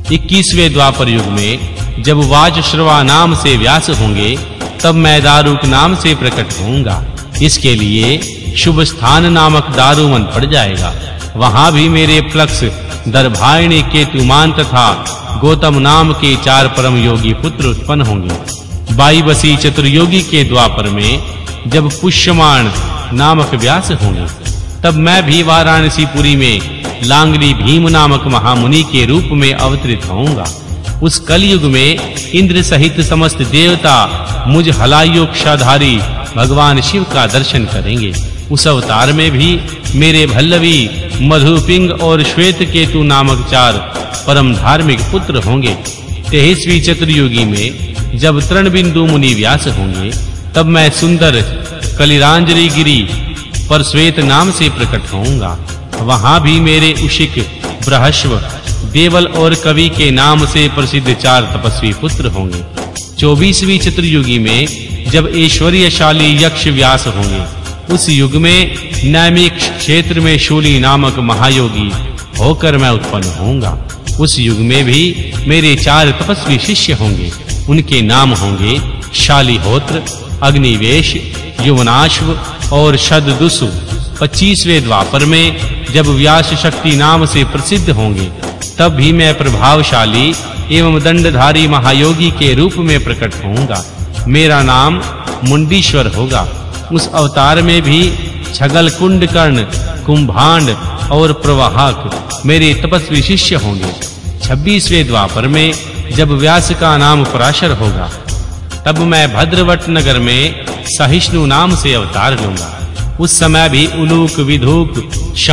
21वें द्वापर युग में जब वाजश्रवा नाम से व्यास होंगे तब मैं दारुक नाम से प्रकट होऊंगा। इसके लिए शुभ स्थान नामक दारुवन पड़ जाएगा। वहां भी मेरे प्लक्ष दर्भायणी केतुमान तथा गौतम नाम के 4 परम योगी पुत्र उत्पन्न होंगे। बाईवसी चतुर्योगी के द्वापर में जब पुष्यमान नामक व्यास होंगे तब मैं भी वाराणसीपुरी में लांगली भीम नामक महामुनि के रूप में अवतरित होऊंगा। उस कलयुग में इंद्र सहित समस्त देवता मुझ हलायोक्षाधारी भगवान शिव का दर्शन करेंगे। उस अवतार में भी मेरे भल्लवी मधुपिंग और श्वेत केतु नामक 4 परम धार्मिक पुत्र होंगे। 23वीं चतुर्युगी में जब तृणबिंदु मुनि व्यास होंगे तब मैं सुंदर कलिरांजलि गिरी पर श्वेत नाम से प्रकट होऊंगा। वहां भी मेरे उशिक बृहस्व देवल और कवि के नाम से प्रसिद्ध 4 तपस्वी पुत्र होंगे। 24वीं चतुर्युगी में जब ऐश्वर्यशाली यक्ष व्यास होंगे उस युग में नैमिक क्षेत्र में शूली नामक महायोगी होकर मैं उत्पन्न होऊंगा। उस युग में भी मेरे 4 तपस्वी शिष्य होंगे। उनके नाम होंगे शालिहोत्र, अग्निवेश, युवनाश्व और शतदुसु। 25वें द्वापर में जब व्यास शक्ति नाम से प्रसिद्ध होंगे तब भी मैं प्रभावशाली एवं दंडधारी महायोगी के रूप में प्रकट होऊंगा। मेरा नाम मुंडीश्वर होगा। उस अवतार में भी छगल, कुंडकर्ण, कुंभांड और प्रवाहक मेरे तपस्वी शिष्य होंगे। 26वें द्वापर में जब व्यास का नाम पराशर होगा तब मैं भद्रवट नगर में सहिष्णु नाम से अवतार लूंगा। उस समय भी उलूक, विधूक,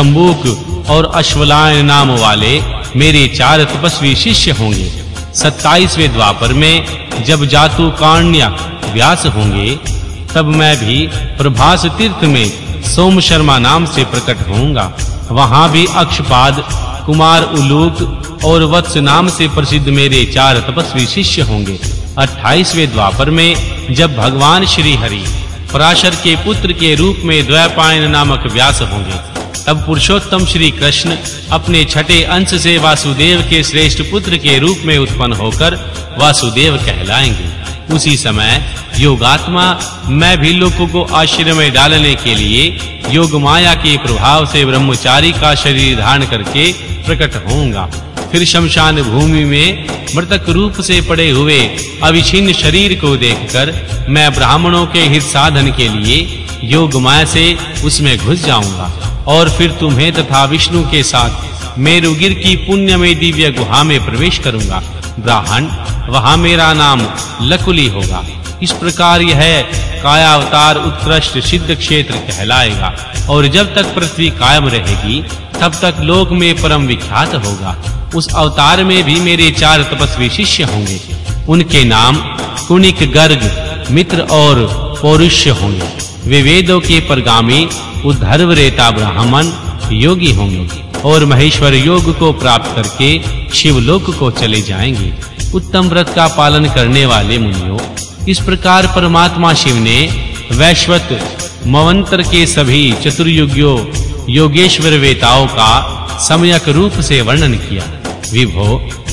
शंबूक और अश्वलायन नाम वाले मेरे 4 तपस्वी शिष्य होंगे। 27वें द्वापर में जब जातुकाण्य व्यास होंगे तब मैं भी प्रभास तीर्थ में सोम शर्मा नाम से प्रकट होऊंगा। वहां भी अक्षपाद, कुमार उलूक और वत्स नाम से प्रसिद्ध मेरे 4 तपस्वी शिष्य होंगे। 28वें द्वापर में जब भगवान श्री हरि पराशर के पुत्र के रूप में द्वैपायन नामक व्यास होंगे तब पुरुषोत्तम श्री कृष्ण अपने छठे अंश से वासुदेव के श्रेष्ठ पुत्र के रूप में उत्पन्न होकर वासुदेव कहलाएंगे। उसी समय योगात्मा मैं भी लोगों को आश्रय में डालने के लिए योग माया के प्रभाव से ब्रह्मचारी का शरीर धारण करके प्रकट होऊंगा। फिर शमशान भूमि में मृतक रूप से पड़े हुए अविछिन्न शरीर को देखकर मैं ब्राह्मणों के हित साधन के लिए योग माया से उसमें घुस जाऊंगा और फिर तुम्हें तथा विष्णु के साथ मेरुगिर की पुण्य में दिव्य गुहा में प्रवेश करूंगा। ब्राह्मण वहां मेरा नाम लकुली होगा। इस प्रकार यह कायावतार उत्कृष्ट सिद्ध क्षेत्र कहलाएगा और जब तक पृथ्वी कायम रहेगी तब तक लोक में परम विख्यात होगा। उस अवतार में भी मेरे 4 तपस्वी शिष्य होंगे। उनके नाम कुणिक, गर्ग, मित्र और पौरुष्य होंगे। वे वेदों के परगामी उद्धर्वरेता ब्राह्मण योगी होंगे और महेश्वर योग को प्राप्त करके शिवलोक को चले जाएंगे। उत्तम व्रत का पालन करने वाले मुनियों, इस प्रकार परमात्मा शिव ने वैश्वत मवंतर के सभी चतुर्युगियों योगेश्वर वेताओं का सम्यक रूप से वर्णन किया। विभो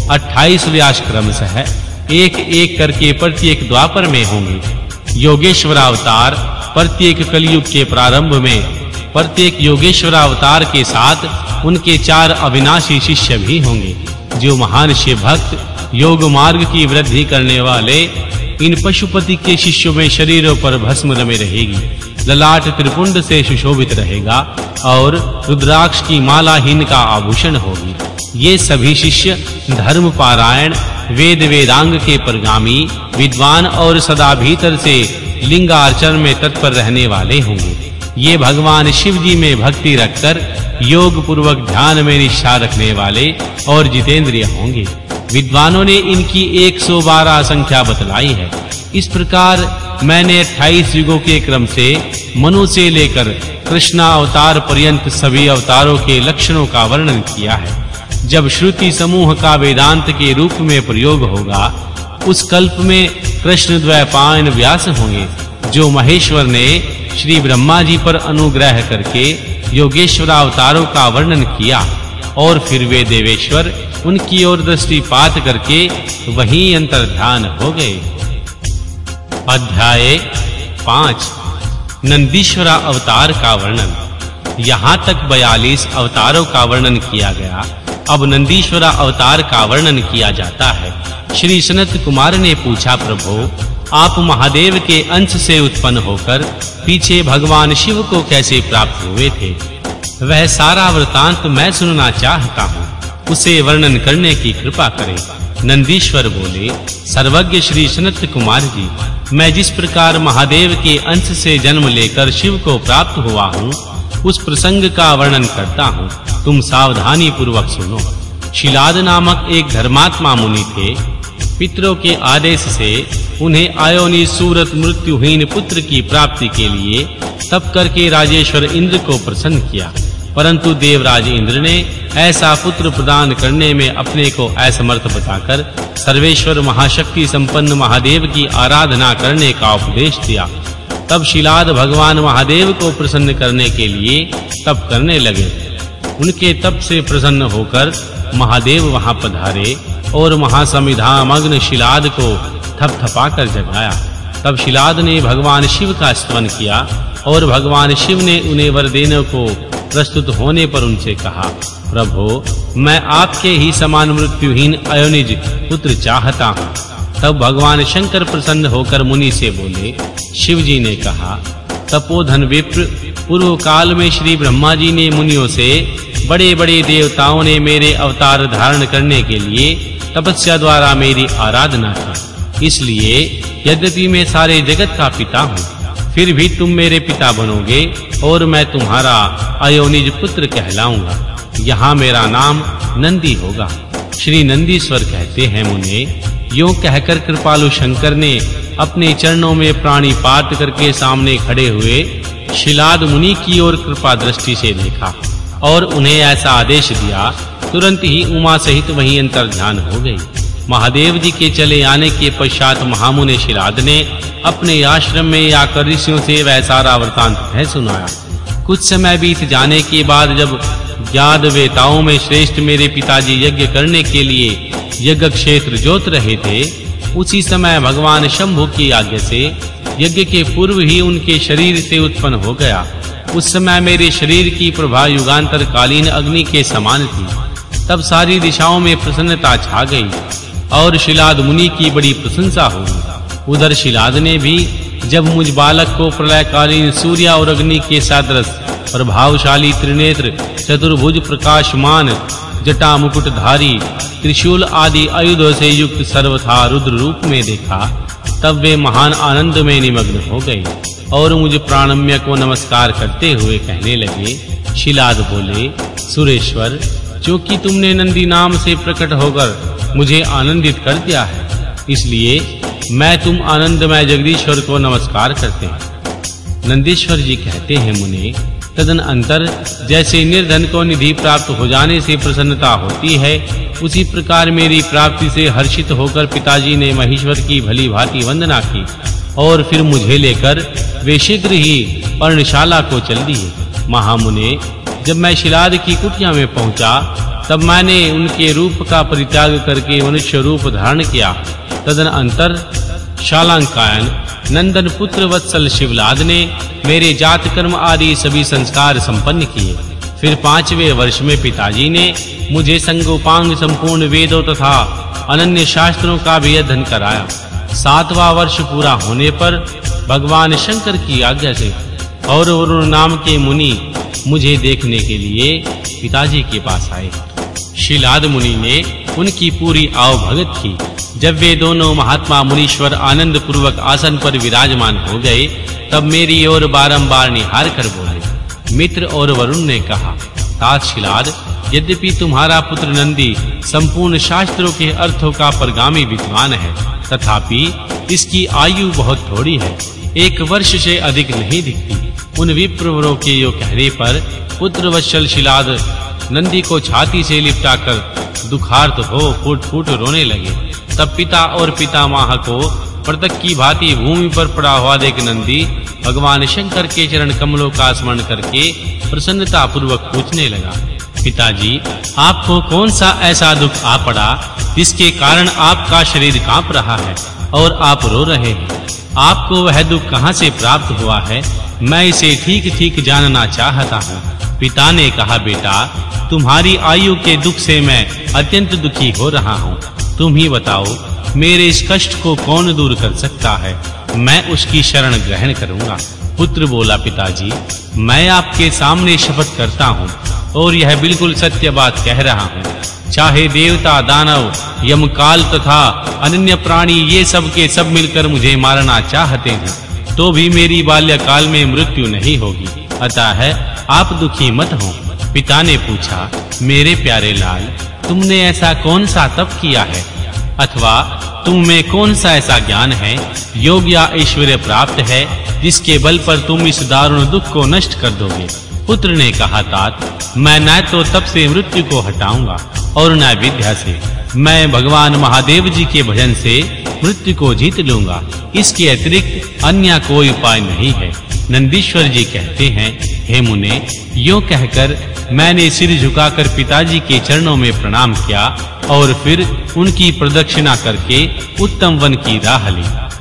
28 व्यास क्रमशः एक-एक करके प्रत्येक द्वापर में होंगे। योगेश्वर अवतार प्रत्येक कलयुग के प्रारंभ में प्रत्येक योगेश्वर अवतार के साथ उनके 4 अविनाशी शिष्य भी होंगे। जो महान शिव भक्त योग मार्ग की वृद्धि करने वाले इन पशुपति के शिष्यों में शरीरों पर भस्म रमे रहेगी, ललाट त्रिपुंड से सुशोभित रहेगा और रुद्राक्ष की माला इनका आभूषण होगी। ये सभी शिष्य धर्म पारायण, वेद वेदांग के परगामी, विद्वान और सदा भीतर से लिंगार्चन में तत्पर रहने वाले होंगे। ये भगवान शिव जी में भक्ति रखकर योग पूर्वक ध्यान में निष्ठा रखने वाले और जितेंद्रिय होंगे। विद्वानों ने इनकी 112 संख्या बतलाई है। इस प्रकार मैंने 28 युगों के क्रम से मनु से लेकर कृष्णा अवतार पर्यंत सभी अवतारों के लक्षणों का वर्णन किया है। जब श्रुति समूह का वेदांत के रूप में प्रयोग होगा उस कल्प में कृष्ण द्वैपायन व्यास होंगे, जो महेश्वर ने श्री ब्रह्मा जी पर अनुग्रह करके योगेश्वर अवतारों का वर्णन किया और फिर वे देवेश्वर उनकी ओर दृष्टिपात करके वहीं अंतर्ध्यान हो गए। अध्याय 5 नंदीश्वर अवतार का वर्णन। यहाँ तक 42 अवतारों का वर्णन किया गया। अब नंदीश्वर अवतार का वर्णन किया जाता है। श्री सनत कुमार ने पूछा, प्रभु आप महादेव के अंश से उत्पन्न होकर पीछे भगवान शिव को कैसे प्राप्त हुए थे? वह सारा वृतांत मैं सुनना चाहता हूँ, उसे वर्णन करने की कृपा करें। नंदीश्वर बोले, सर्वज्ञ श्री सनत कुमार जी, मैं जिस प्रकार महादेव के अंश से जन्म लेकर शिव को प्राप्त हुआ हूँ, उस प्रसंग का वर्णन करता हूँ, तुम सावधानी पूर्वक सुनो। शिलाद नामक एक धर्मात्मा मुनि थे। पितरों के आदेश से उन्हें आयोनि सूरत मृत्युहीन पुत्र की प्राप्ति के लिए तप करके राजेश्वर इंद्र को प्रसन्न किया, परंतु देवराज इंद्र ने ऐसा पुत्र प्रदान करने में अपने को असमर्थ बताकर सर्वेश्वर महाशक्ति संपन्न महादेव की आराधना करने का उपदेश दिया। तब शिलाद भगवान महादेव को प्रसन्न करने के लिए तप करने लगे। उनके तप से प्रसन्न होकर महादेव वहां पधारे और महासमिधा मग्न शिलाद को थपथपाकर जगाया। तब शिलाद ने भगवान शिव का स्तवन किया और भगवान शिव ने उन्हें वर देने को प्रस्तुत होने पर उनसे कहा, प्रभु मैं आपके ही समान मृत्युहीन अयोनिज पुत्र चाहता हूँ। तब भगवान शंकर प्रसन्न होकर मुनि से बोले, शिव जी ने कहा, तपोधन विप्र, पूर्व काल में श्री ब्रह्मा जी ने मुनियों से बड़े-बड़े देवताओं ने मेरे अवतार धारण करने के लिए तपस्या द्वारा मेरी आराधना की। इसलिए यद्यपि मैं सारे जगत का पिता हूँ, फिर भी तुम मेरे पिता बनोगे और मैं तुम्हारा अयोनिज पुत्र कहलाऊंगा। यहाँ मेरा नाम नंदी होगा। श्री नंदीश्वर कहते हैं, मुने यूं कहकर कृपालु शंकर ने अपने चरणों में प्राणिपात करके सामने खड़े हुए शिलाद मुनि की ओर कृपा दृष्टि से देखा और उन्हें ऐसा आदेश दिया। तुरंत ही उमा सहित वहीं अंतर्ध्यान हो गई। महादेव जी के चले आने के पश्चात महामुनि शिलाद ने अपने आश्रम में आकर ऋषियों से वह सारा वृतांत कह सुनाया। कुछ समय बीत जाने के बाद जब यादवेताओं में श्रेष्ठ मेरे पिताजी यज्ञ करने के लिए यज्ञ क्षेत्र जोत रहे थे, उसी समय भगवान शंभु की आज्ञा से यज्ञ के पूर्व ही उनके शरीर से उत्पन्न हो गया। उस समय मेरे शरीर की प्रभा युगांतर कालीन अग्नि के समान थी। तब सारी दिशाओं में प्रसन्नता छा गई और शिलाद मुनि की बड़ी प्रशंसा हुई। उधर शिलाद ने भी जब मुझ बालक को प्रलयकालीन सूर्य और अग्नि के सदृश प्रभावशाली त्रिनेत्र चतुर्भुज प्रकाशमान जटा मुकुटधारी त्रिशूल आदि आयुधों से युक्त सर्वथा रुद्र रूप में देखा, तब वे महान आनंद में निमग्न हो गए और मुझ प्राणम्य को नमस्कार करते हुए कहने लगे। शिलाद बोले, सुरेश्वर, क्योंकि तुमने नंदी नाम से प्रकट होकर मुझे आनंदित कर दिया है, इसलिए मैं तुम आनंदमय जगदीश्वर को नमस्कार करते हैं। नंदीश्वर जी कहते हैं, मुने तदन अंतर जैसे निर्धन को निधि प्राप्त हो जाने से प्रसन्नता होती है, उसी प्रकार मेरी प्राप्ति से हर्षित होकर पिताजी ने महेश्वर की भली भांति वंदना की और फिर मुझे लेकर वे शीघ्र ही पर्णशाला को चल दिए। महामुने, जब मैं शिलाद की कुटिया में पहुंचा, तब मैंने उनके रूप का परित्याग करके मनुष्य रूप धारण किया। तदन अंतर शालांकायन नंदन पुत्र वत्सल शिवलाद ने मेरे जात कर्म आदि सभी संस्कार संपन्न किए। फिर 5वें वर्ष में पिताजी ने मुझे संगोपांग संपूर्ण वेदों तथा अनन्य शास्त्रों का भी अध्ययन कराया। 7वां वर्ष पूरा होने पर भगवान शंकर की आज्ञा से और वरुण नाम के मुनि मुझे देखने के लिए पिताजी के पास आए। शिलाद मुनि ने उनकी पूरी आवभगत की। जब वे दोनों महात्मा मुनीश्वर आनंद पूर्वक आसन पर विराजमान हो गए, तब मेरी ओर बारंबार निहार कर बोले। मित्र और वरुण ने कहा, तात शिलाद, यद्यपि तुम्हारा पुत्र नंदी संपूर्ण शास्त्रों के अर्थों का परगामी विद्वान है, तथापि इसकी आयु बहुत थोड़ी है, 1 वर्ष से अधिक नहीं दिखती। उन विप्रवरों के यो कहने पर पुत्र वत्सल शिलाद नंदी को छाती से लिपटाकर दुखार्त हो फूट-फूट रोने लगे। तब पिता और पितामह को पृथक की भांति भूमि पर पड़ा हुआ देख नंदी भगवान शंकर के चरण कमलों का स्मरण करके प्रसन्नता पूर्वक पूछने लगा, पिताजी, आपको कौन सा ऐसा दुख आ पड़ा जिसके कारण आपका शरीर कांप रहा है और आप रो रहे हैं? आपको वह दुख कहां से प्राप्त हुआ है? मैं इसे ठीक-ठीक जानना चाहता हूं। पिता ने कहा, बेटा, तुम्हारी आयु के दुख से मैं अत्यंत दुखी हो रहा हूं। तुम ही बताओ, मेरे इस कष्ट को कौन दूर कर सकता है? मैं उसकी शरण ग्रहण करूंगा। पुत्र बोला, पिताजी, मैं आपके सामने शपथ करता हूं और यह बिल्कुल सत्य बात कह रहा हूं। चाहे देवता, दानव, यमकाल तथा अन्य प्राणी ये सब के सब मिलकर मुझे मारना चाहते हैं, तो भी मेरी बाल्यकाल में मृत्यु नहीं होगी। अतः आप दुखी मत हो। पिता ने पूछा, मेरे प्यारे लाल, तुमने ऐसा कौन सा तप किया है, अथवा तुम में कौन सा ऐसा ज्ञान है, योग या ऐश्वर्य प्राप्त है, जिसके बल पर तुम इस दारुण दुख को नष्ट कर दोगे? पुत्र ने कहा, तात, मैं न तो तप से मृत्यु को हटाऊंगा और न विद्या से। मैं भगवान महादेव जी के भजन से मृत्यु को जीत लूंगा। इसके अतिरिक्त अन्य कोई उपाय नहीं है। नंदीश्वर जी कहते हैं, हे मुने, यूं कहकर मैंने सिर झुकाकर पिताजी के चरणों में प्रणाम किया और फिर उनकी प्रदक्षिणा करके उत्तम वन की राह ली।